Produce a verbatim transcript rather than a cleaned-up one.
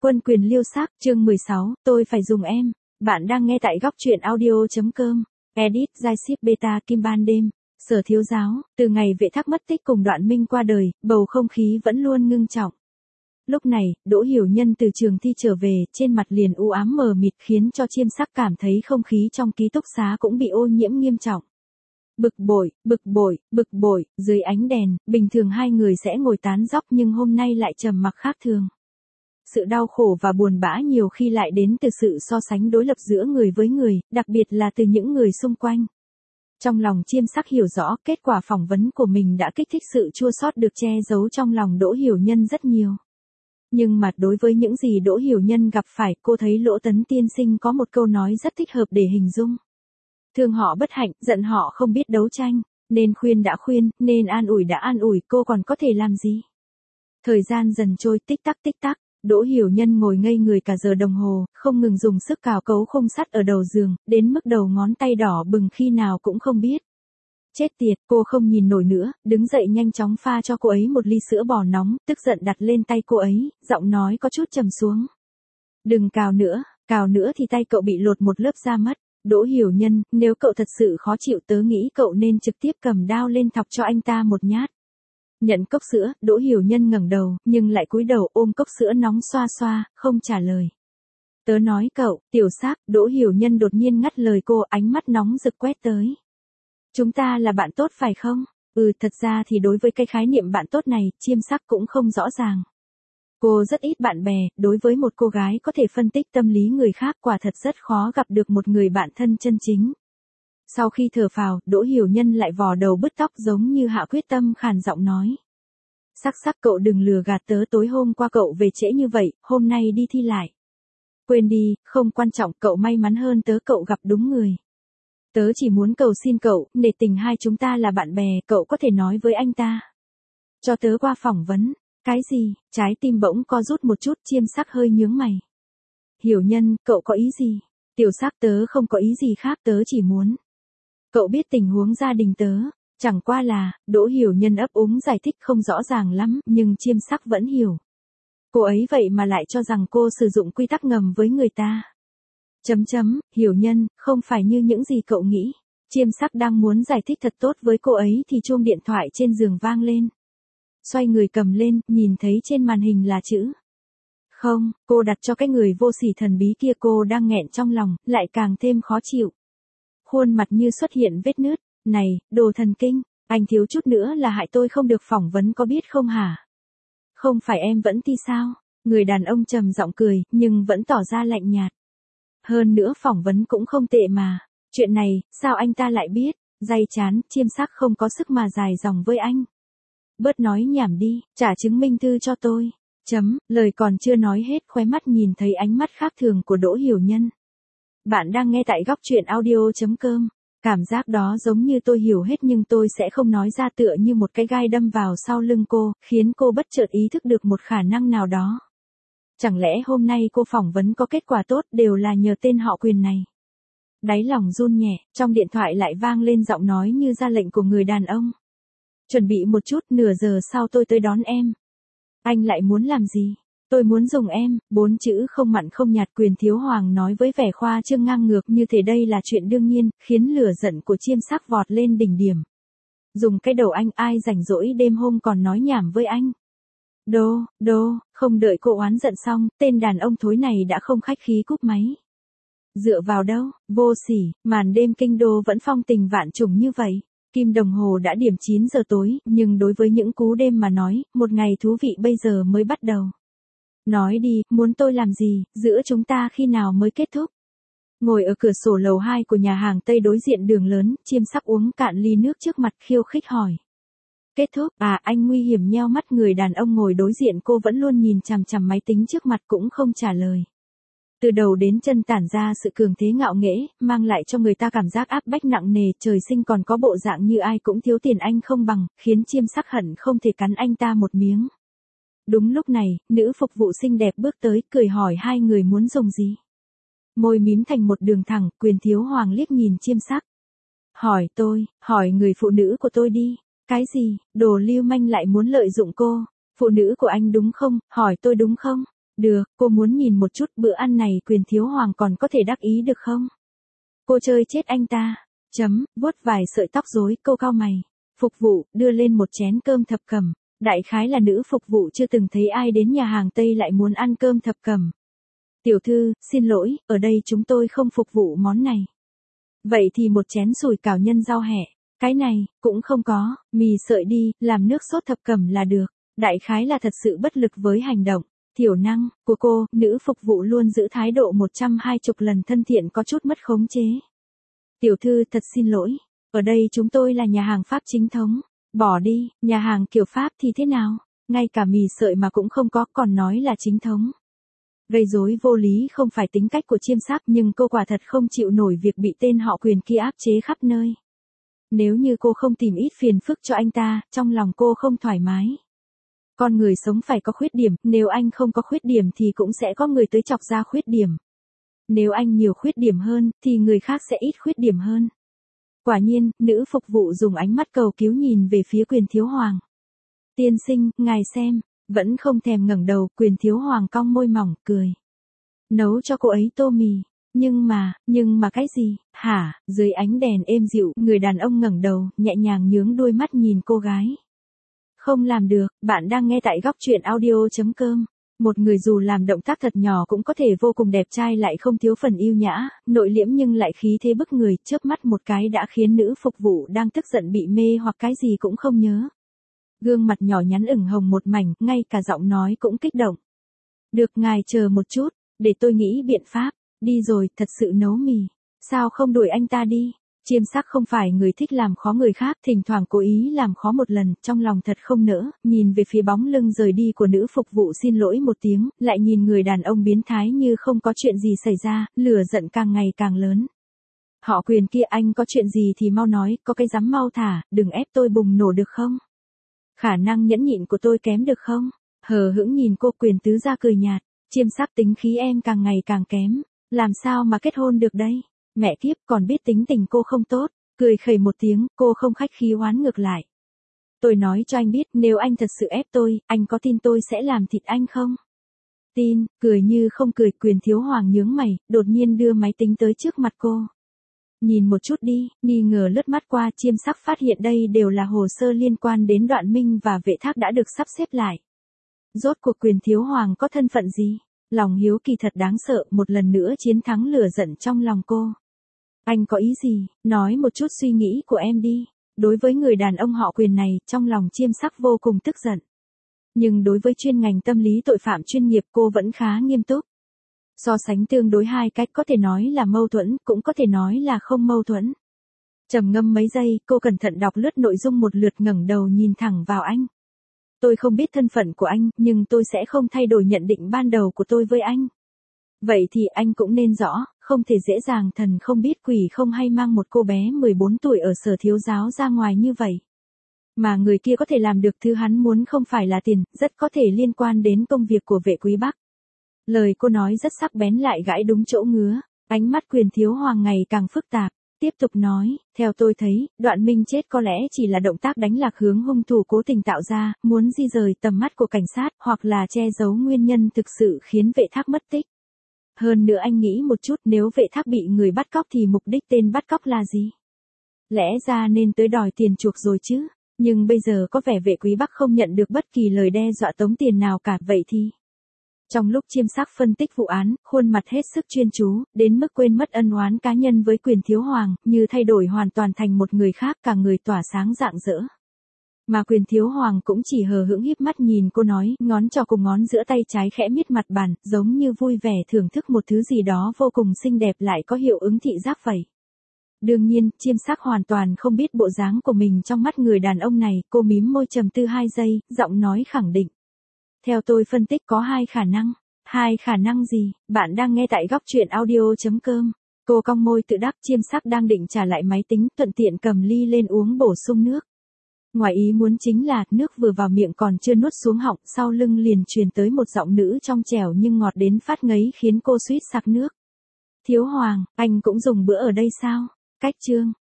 Quân quyền liêu sắc, chương mười sáu, tôi phải dùng em. Bạn đang nghe tại góc truyện audio.com. Edit, Giai ship beta, Kim ban đêm. Sở Thiếu Giáo, từ ngày Vệ Thác mất tích cùng Đoạn Minh qua đời, bầu không khí vẫn luôn ngưng trọng. Lúc này, Đỗ Hiểu Nhân từ trường thi trở về, trên mặt liền u ám mờ mịt khiến cho Chiêm Sắc cảm thấy không khí trong ký túc xá cũng bị ô nhiễm nghiêm trọng. Bực bội, bực bội, bực bội, dưới ánh đèn, bình thường hai người sẽ ngồi tán dóc nhưng hôm nay lại trầm mặc khác thường. Sự đau khổ và buồn bã nhiều khi lại đến từ sự so sánh đối lập giữa người với người, đặc biệt là từ những người xung quanh. Trong lòng Chiêm Sắc hiểu rõ kết quả phỏng vấn của mình đã kích thích sự chua xót được che giấu trong lòng Đỗ Hiểu Nhân rất nhiều. Nhưng mà đối với những gì Đỗ Hiểu Nhân gặp phải, cô thấy Lỗ Tấn tiên sinh có một câu nói rất thích hợp để hình dung. Thương họ bất hạnh, giận họ không biết đấu tranh, nên khuyên đã khuyên, nên an ủi đã an ủi, cô còn có thể làm gì? Thời gian dần trôi tích tắc tích tắc. Đỗ Hiểu Nhân ngồi ngây người cả giờ đồng hồ, không ngừng dùng sức cào cấu khung sắt ở đầu giường, đến mức đầu ngón tay đỏ bừng khi nào cũng không biết. Chết tiệt, cô không nhìn nổi nữa, đứng dậy nhanh chóng pha cho cô ấy một ly sữa bò nóng, tức giận đặt lên tay cô ấy, giọng nói có chút trầm xuống. Đừng cào nữa, cào nữa thì tay cậu bị lột một lớp da mất. Đỗ Hiểu Nhân, nếu cậu thật sự khó chịu tớ nghĩ cậu nên trực tiếp cầm đao lên thọc cho anh ta một nhát. Nhận cốc sữa, Đỗ Hiểu Nhân ngẩng đầu, nhưng lại cúi đầu ôm cốc sữa nóng xoa xoa, không trả lời. Tớ nói cậu, tiểu Sắc, Đỗ Hiểu Nhân đột nhiên ngắt lời cô, ánh mắt nóng rực quét tới. Chúng ta là bạn tốt phải không? Ừ, thật ra thì đối với cái khái niệm bạn tốt này, Chiêm Sắc cũng không rõ ràng. Cô rất ít bạn bè, đối với một cô gái có thể phân tích tâm lý người khác quả thật rất khó gặp được một người bạn thân chân chính. Sau khi thở phào, Đỗ Hiểu Nhân lại vò đầu bứt tóc giống như hạ quyết tâm khàn giọng nói. Sắc Sắc cậu đừng lừa gạt tớ, tối hôm qua cậu về trễ như vậy, hôm nay đi thi lại. Quên đi, không quan trọng, cậu may mắn hơn tớ, cậu gặp đúng người. Tớ chỉ muốn cầu xin cậu, nể tình hai chúng ta là bạn bè, cậu có thể nói với anh ta. Cho tớ qua phỏng vấn. Cái gì? Trái tim bỗng co rút một chút, Chiêm Sắc hơi nhướng mày. Hiểu Nhân, cậu có ý gì? Tiểu Sắc, tớ không có ý gì khác, tớ chỉ muốn. Cậu biết tình huống gia đình tớ, chẳng qua là, Đỗ Hiểu Nhân ấp úng giải thích không rõ ràng lắm, nhưng Chiêm Sắc vẫn hiểu. Cô ấy vậy mà lại cho rằng cô sử dụng quy tắc ngầm với người ta. Chấm chấm, Hiểu Nhân, không phải như những gì cậu nghĩ. Chiêm Sắc đang muốn giải thích thật tốt với cô ấy thì chuông điện thoại trên giường vang lên. Xoay người cầm lên, nhìn thấy trên màn hình là chữ. Không, cô đặt cho cái người vô sỉ thần bí kia, cô đang nghẹn trong lòng, lại càng thêm khó chịu. Khuôn mặt như xuất hiện vết nứt. Này, đồ thần kinh, anh thiếu chút nữa là hại tôi không được phỏng vấn có biết không hả? Không phải em vẫn thi sao? Người đàn ông trầm giọng cười, nhưng vẫn tỏ ra lạnh nhạt. Hơn nữa phỏng vấn cũng không tệ mà. Chuyện này, sao anh ta lại biết? Day chán, Chiêm Sắc không có sức mà dài dòng với anh. Bớt nói nhảm đi, trả chứng minh thư cho tôi. Chấm, lời còn chưa nói hết, khóe mắt nhìn thấy ánh mắt khác thường của Đỗ Hiểu Nhân. Bạn đang nghe tại góc truyện audio.com. Cảm giác đó giống như tôi hiểu hết nhưng tôi sẽ không nói ra, tựa như một cái gai đâm vào sau lưng cô, khiến cô bất chợt ý thức được một khả năng nào đó. Chẳng lẽ hôm nay cô phỏng vấn có kết quả tốt đều là nhờ tên họ Quyền này? Đáy lòng run nhẹ, trong điện thoại lại vang lên giọng nói như ra lệnh của người đàn ông. Chuẩn bị một chút, nửa giờ sau tôi tới đón em. Anh lại muốn làm gì? Tôi muốn dùng em, bốn chữ không mặn không nhạt, Quyền Thiếu Hoàng nói với vẻ khoa trương ngang ngược như thể đây là chuyện đương nhiên, khiến lửa giận của Chiêm Sắc vọt lên đỉnh điểm. Dùng cái đầu anh, ai rảnh rỗi đêm hôm còn nói nhảm với anh. Đô, đô, không đợi cô oán giận xong, tên đàn ông thối này đã không khách khí cúp máy. Dựa vào đâu, vô sỉ, màn đêm kinh đô vẫn phong tình vạn trùng như vậy. Kim đồng hồ đã điểm chín giờ tối, nhưng đối với những cú đêm mà nói, một ngày thú vị bây giờ mới bắt đầu. Nói đi, muốn tôi làm gì, giữa chúng ta khi nào mới kết thúc? Ngồi ở cửa sổ lầu hai của nhà hàng Tây đối diện đường lớn, Chiêm Sắc uống cạn ly nước trước mặt khiêu khích hỏi. Kết thúc, à, anh nguy hiểm nheo mắt, người đàn ông ngồi đối diện cô vẫn luôn nhìn chằm chằm máy tính trước mặt cũng không trả lời. Từ đầu đến chân tản ra sự cường thế ngạo nghễ, mang lại cho người ta cảm giác áp bách nặng nề, trời sinh còn có bộ dạng như ai cũng thiếu tiền anh không bằng, khiến Chiêm Sắc hận không thể cắn anh ta một miếng. Đúng lúc này, nữ phục vụ xinh đẹp bước tới, cười hỏi hai người muốn dùng gì. Môi mím thành một đường thẳng, Quyền Thiếu Hoàng liếc nhìn Chiêm Sắc. Hỏi tôi, hỏi người phụ nữ của tôi đi. Cái gì, đồ lưu manh lại muốn lợi dụng cô? Phụ nữ của anh đúng không, hỏi tôi đúng không? Được, cô muốn nhìn một chút bữa ăn này Quyền Thiếu Hoàng còn có thể đắc ý được không? Cô chơi chết anh ta. Chấm, vuốt vài sợi tóc rối, cô cau mày. Phục vụ, đưa lên một chén cơm thập cẩm. Đại khái là nữ phục vụ chưa từng thấy ai đến nhà hàng Tây lại muốn ăn cơm thập cẩm. Tiểu thư, xin lỗi, ở đây chúng tôi không phục vụ món này. Vậy thì một chén sủi cảo nhân rau hẹ. Cái này, cũng không có, mì sợi đi, làm nước sốt thập cẩm là được. Đại khái là thật sự bất lực với hành động. Thiểu năng của cô, nữ phục vụ luôn giữ thái độ một trăm hai mươi lần thân thiện có chút mất khống chế. Tiểu thư thật xin lỗi, ở đây chúng tôi là nhà hàng Pháp chính thống. Bỏ đi, nhà hàng kiểu Pháp thì thế nào? Ngay cả mì sợi mà cũng không có còn nói là chính thống. Gây rối vô lý không phải tính cách của Chiêm Sắc nhưng cô quả thật không chịu nổi việc bị tên họ Quyền kia áp chế khắp nơi. Nếu như cô không tìm ít phiền phức cho anh ta, trong lòng cô không thoải mái. Con người sống phải có khuyết điểm, nếu anh không có khuyết điểm thì cũng sẽ có người tới chọc ra khuyết điểm. Nếu anh nhiều khuyết điểm hơn, thì người khác sẽ ít khuyết điểm hơn. Quả nhiên, nữ phục vụ dùng ánh mắt cầu cứu nhìn về phía Quyền Thiếu Hoàng. Tiên sinh, ngài xem, vẫn không thèm ngẩng đầu, Quyền Thiếu Hoàng cong môi mỏng, cười. Nấu cho cô ấy tô mì. Nhưng mà, nhưng mà cái gì, hả, dưới ánh đèn êm dịu, người đàn ông ngẩng đầu, nhẹ nhàng nhướng đôi mắt nhìn cô gái. Không làm được, bạn đang nghe tại góc truyện audio.com. Một người dù làm động tác thật nhỏ cũng có thể vô cùng đẹp trai lại không thiếu phần yêu nhã, nội liễm nhưng lại khí thế bức người, chớp mắt một cái đã khiến nữ phục vụ đang tức giận bị mê hoặc cái gì cũng không nhớ. Gương mặt nhỏ nhắn ửng hồng một mảnh, ngay cả giọng nói cũng kích động. Được ngài chờ một chút, để tôi nghĩ biện pháp, đi rồi, thật sự nấu mì. Sao không đuổi anh ta đi? Chiêm Sắc không phải người thích làm khó người khác, thỉnh thoảng cố ý làm khó một lần, trong lòng thật không nỡ, nhìn về phía bóng lưng rời đi của nữ phục vụ xin lỗi một tiếng, lại nhìn người đàn ông biến thái như không có chuyện gì xảy ra, lửa giận càng ngày càng lớn. Họ Quyền kia, anh có chuyện gì thì mau nói, có cái dám mau thả, đừng ép tôi bùng nổ được không? Khả năng nhẫn nhịn của tôi kém được không? Hờ hững nhìn cô, Quyền tứ ra cười nhạt, Chiêm Sắc tính khí em càng ngày càng kém, làm sao mà kết hôn được đây? Mẹ kiếp, còn biết tính tình cô không tốt, cười khẩy một tiếng, cô không khách khí oán ngược lại. Tôi nói cho anh biết, nếu anh thật sự ép tôi, anh có tin tôi sẽ làm thịt anh không? Tin, cười như không cười, Quyền Thiếu Hoàng nhướng mày, đột nhiên đưa máy tính tới trước mặt cô. Nhìn một chút đi, nghi ngờ lướt mắt qua, Chiêm Sắc phát hiện đây đều là hồ sơ liên quan đến Đoạn Minh và Vệ Thác đã được sắp xếp lại. Rốt cuộc Quyền Thiếu Hoàng có thân phận gì? Lòng hiếu kỳ thật đáng sợ, một lần nữa chiến thắng lửa giận trong lòng cô. Anh có ý gì, nói một chút suy nghĩ của em đi. Đối với người đàn ông họ Quyền này, trong lòng Chiêm Sắc vô cùng tức giận. Nhưng đối với chuyên ngành tâm lý tội phạm chuyên nghiệp cô vẫn khá nghiêm túc. So sánh tương đối hai cách có thể nói là mâu thuẫn, cũng có thể nói là không mâu thuẫn. Trầm ngâm mấy giây, cô cẩn thận đọc lướt nội dung một lượt, ngẩng đầu nhìn thẳng vào anh. Tôi không biết thân phận của anh, nhưng tôi sẽ không thay đổi nhận định ban đầu của tôi với anh. Vậy thì anh cũng nên rõ, không thể dễ dàng thần không biết quỷ không hay mang một cô bé mười bốn tuổi ở Sở Thiếu Giáo ra ngoài như vậy. Mà người kia có thể làm được thứ hắn muốn không phải là tiền, rất có thể liên quan đến công việc của Vệ Quý Bắc. Lời cô nói rất sắc bén lại gãi đúng chỗ ngứa, ánh mắt Quyền Thiếu Hoàng ngày càng phức tạp. Tiếp tục nói, theo tôi thấy, Đoạn Minh chết có lẽ chỉ là động tác đánh lạc hướng hung thủ cố tình tạo ra, muốn di rời tầm mắt của cảnh sát, hoặc là che giấu nguyên nhân thực sự khiến Vệ Thác mất tích. Hơn nữa anh nghĩ một chút, nếu Vệ Thác bị người bắt cóc thì mục đích tên bắt cóc là gì? Lẽ ra nên tới đòi tiền chuộc rồi chứ, nhưng bây giờ có vẻ Vệ Quý Bắc không nhận được bất kỳ lời đe dọa tống tiền nào cả, vậy thì... Trong lúc Chiêm Sắc phân tích vụ án, khuôn mặt hết sức chuyên chú, đến mức quên mất ân oán cá nhân với Quyền Thiếu Hoàng, như thay đổi hoàn toàn thành một người khác, cả người tỏa sáng rạng rỡ. Mà Quyền Thiếu Hoàng cũng chỉ hờ hững híp mắt nhìn cô nói, ngón trỏ cùng ngón giữa tay trái khẽ miết mặt bàn, giống như vui vẻ thưởng thức một thứ gì đó vô cùng xinh đẹp lại có hiệu ứng thị giác vậy. Đương nhiên, Chiêm Sắc hoàn toàn không biết bộ dáng của mình trong mắt người đàn ông này, cô mím môi trầm tư hai giây, giọng nói khẳng định. Theo tôi phân tích có hai khả năng. Hai khả năng gì? Bạn đang nghe tại góc truyện audio.com. Cô cong môi tự đắc, Chiêm Sắc đang định trả lại máy tính, thuận tiện cầm ly lên uống bổ sung nước. Ngoài ý muốn chính là, nước vừa vào miệng còn chưa nuốt xuống họng, sau lưng liền truyền tới một giọng nữ trong trẻo nhưng ngọt đến phát ngấy khiến cô suýt sặc nước. Thiếu Hoàng, anh cũng dùng bữa ở đây sao? Cách chương.